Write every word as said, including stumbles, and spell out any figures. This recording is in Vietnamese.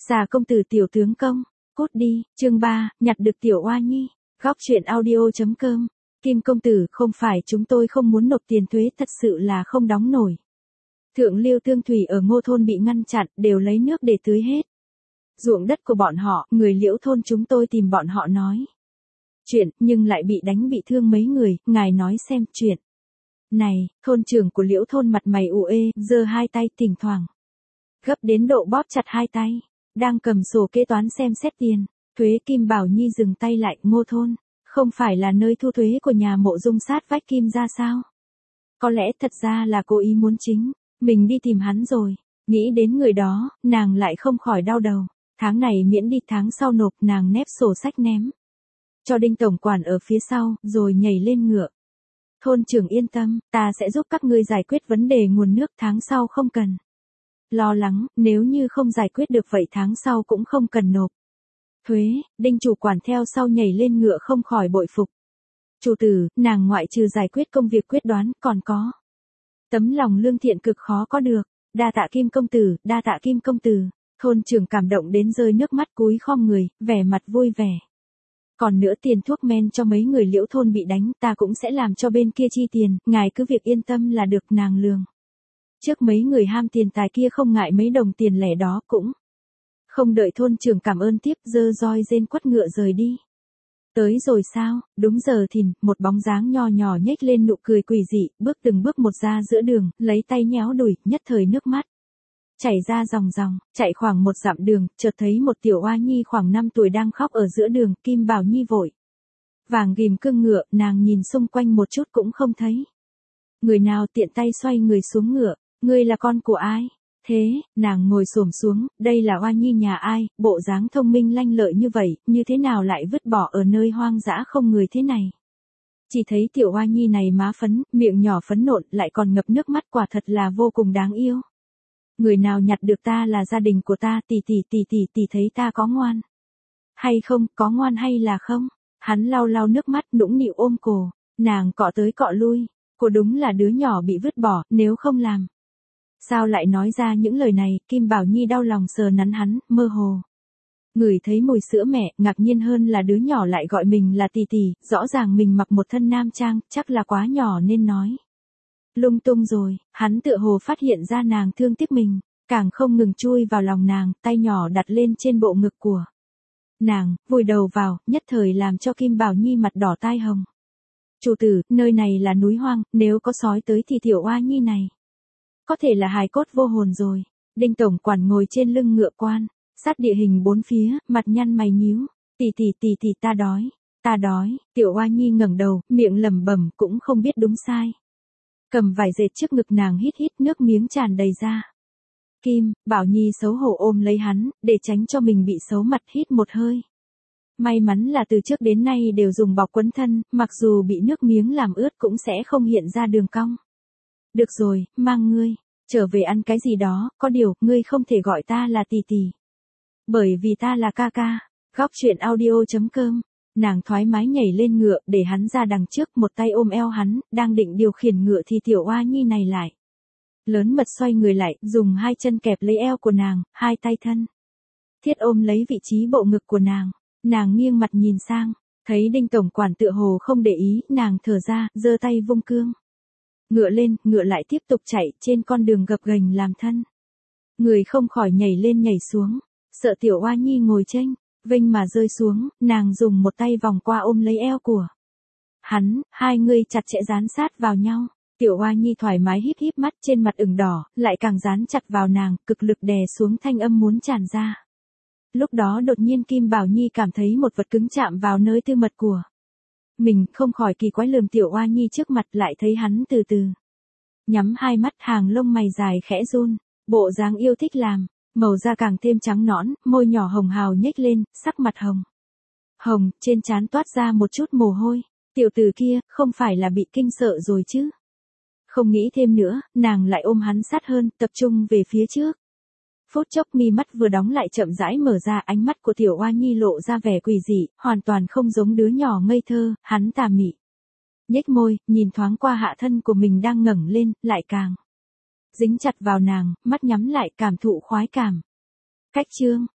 Xà công tử tiểu tướng công, cút đi, chương ba, nhặt được tiểu oa nhi, góc truyện audio.com, Kim công tử không phải chúng tôi không muốn nộp tiền thuế thật sự là không đóng nổi. Thượng lưu tương thủy ở Ngô thôn bị ngăn chặn đều lấy nước để tưới hết. Ruộng đất của bọn họ, người Liễu thôn chúng tôi tìm bọn họ nói chuyện nhưng lại bị đánh bị thương mấy người, ngài nói xem chuyện. Này, thôn trưởng của Liễu thôn mặt mày ủ ê, giơ hai tay thỉnh thoảng. Gấp đến độ bóp chặt hai tay, đang cầm sổ kế toán xem xét tiền, thuế. Kim Bảo Nhi dừng tay lại, Ngô thôn, không phải là nơi thu thuế của nhà Mộ Dung sát vách Kim ra sao? Có lẽ thật ra là cố ý muốn chính, mình đi tìm hắn rồi, nghĩ đến người đó, nàng lại không khỏi đau đầu, tháng này miễn đi tháng sau nộp, nàng nép sổ sách ném cho Đinh tổng quản ở phía sau, rồi nhảy lên ngựa. Thôn trưởng yên tâm, ta sẽ giúp các ngươi giải quyết vấn đề nguồn nước, tháng sau không cần lo lắng, nếu như không giải quyết được vậy tháng sau cũng không cần nộp thuế. Đinh chủ quản theo sau nhảy lên ngựa không khỏi bội phục. Chủ tử, nàng ngoại trừ giải quyết công việc quyết đoán, còn có tấm lòng lương thiện cực khó có được. Đa tạ Kim công tử, đa tạ Kim công tử. Thôn trưởng cảm động đến rơi nước mắt, cúi khom người, vẻ mặt vui vẻ. Còn nữa, tiền thuốc men cho mấy người Liễu thôn bị đánh, ta cũng sẽ làm cho bên kia chi tiền, ngài cứ việc yên tâm là được. Nàng lường trước mấy người ham tiền tài kia không ngại mấy đồng tiền lẻ đó, cũng không đợi thôn trưởng cảm ơn tiếp, giơ roi rên quất ngựa rời đi. Tới rồi sao? Đúng giờ thìn, một bóng dáng nho nhỏ nhếch lên nụ cười quỷ dị, bước từng bước một ra giữa đường, lấy tay nhéo đùi, nhất thời nước mắt chảy ra ròng ròng. Chạy khoảng một dặm đường, chợt thấy một tiểu oa nhi khoảng năm tuổi đang khóc ở giữa đường. Kim Bảo Nhi vội vàng ghìm cương ngựa, nàng nhìn xung quanh một chút cũng không thấy người nào, tiện tay xoay người xuống ngựa. Ngươi là con của ai? Thế, nàng ngồi xổm xuống, đây là oa nhi nhà ai, bộ dáng thông minh lanh lợi như vậy, như thế nào lại vứt bỏ ở nơi hoang dã không người thế này? Chỉ thấy tiểu oa nhi này má phấn, miệng nhỏ phấn nộn, lại còn ngập nước mắt, quả thật là vô cùng đáng yêu. Người nào nhặt được ta là gia đình của ta, tỷ tỷ tỷ tỷ tỷ thấy ta có ngoan hay không, có ngoan hay là không? Hắn lau lau nước mắt, nũng nịu ôm cổ, nàng cọ tới cọ lui, cô đúng là đứa nhỏ bị vứt bỏ, nếu không làm sao lại nói ra những lời này. Kim Bảo Nhi đau lòng sờ nắn hắn, mơ hồ ngửi thấy mùi sữa mẹ, ngạc nhiên hơn là đứa nhỏ lại gọi mình là tỷ tỷ, rõ ràng mình mặc một thân nam trang, chắc là quá nhỏ nên nói lung tung rồi. Hắn tựa hồ phát hiện ra nàng thương tiếc mình, càng không ngừng chui vào lòng nàng, tay nhỏ đặt lên trên bộ ngực của nàng, vùi đầu vào, nhất thời làm cho Kim Bảo Nhi mặt đỏ tai hồng. Chủ tử, nơi này là núi hoang, nếu có sói tới thì tiểu oa nhi này có thể là hài cốt vô hồn rồi. Đinh tổng quản ngồi trên lưng ngựa quan sát địa hình bốn phía, mặt nhăn mày nhíu. Tỷ tỷ tỷ tỷ ta đói, ta đói. Tiểu oa nhi ngẩng đầu, miệng lẩm bẩm, cũng không biết đúng sai. Cầm vải dệt trước ngực nàng, hít hít, nước miếng tràn đầy ra. Kim Bảo Nhi xấu hổ ôm lấy hắn, để tránh cho mình bị xấu mặt, hít một hơi. May mắn là từ trước đến nay đều dùng bọc quấn thân, mặc dù bị nước miếng làm ướt cũng sẽ không hiện ra đường cong. Được rồi, mang ngươi trở về ăn cái gì đó, có điều, ngươi không thể gọi ta là tỷ tỷ, bởi vì ta là ca ca. Góc truyện audio.com. Nàng thoải mái nhảy lên ngựa, để hắn ra đằng trước, một tay ôm eo hắn, đang định điều khiển ngựa thì tiểu oa nhi này lại lớn mật xoay người lại, dùng hai chân kẹp lấy eo của nàng, hai tay thân thiết ôm lấy vị trí bộ ngực của nàng. Nàng nghiêng mặt nhìn sang, thấy Đinh tổng quản tựa hồ không để ý, nàng thở ra, giơ tay vung cương ngựa lên, ngựa lại tiếp tục chạy trên con đường gập ghềnh làm thân. Người không khỏi nhảy lên nhảy xuống, sợ tiểu oa nhi ngồi chênh vênh mà rơi xuống, nàng dùng một tay vòng qua ôm lấy eo của hắn, hai người chặt chẽ dán sát vào nhau. Tiểu oa nhi thoải mái híp híp mắt, trên mặt ửng đỏ, lại càng dán chặt vào nàng, cực lực đè xuống, thanh âm muốn tràn ra. Lúc đó đột nhiên Kim Bảo Nhi cảm thấy một vật cứng chạm vào nơi tư mật của mình, không khỏi kỳ quái lườm tiểu oa nhi trước mặt, lại thấy hắn từ từ nhắm hai mắt, hàng lông mày dài khẽ run, bộ dáng yêu thích làm, màu da càng thêm trắng nõn, môi nhỏ hồng hào nhếch lên, sắc mặt hồng hồng, trên trán toát ra một chút mồ hôi. Tiểu tử kia, không phải là bị kinh sợ rồi chứ? Không nghĩ thêm nữa, nàng lại ôm hắn sát hơn, tập trung về phía trước. Phút chốc mi mắt vừa đóng lại chậm rãi mở ra, ánh mắt của tiểu oa nhi lộ ra vẻ quỷ dị, hoàn toàn không giống đứa nhỏ ngây thơ. Hắn tà mị nhếch môi, nhìn thoáng qua hạ thân của mình đang ngẩng lên, lại càng dính chặt vào nàng, mắt nhắm lại, cảm thụ khoái cảm. Cách chương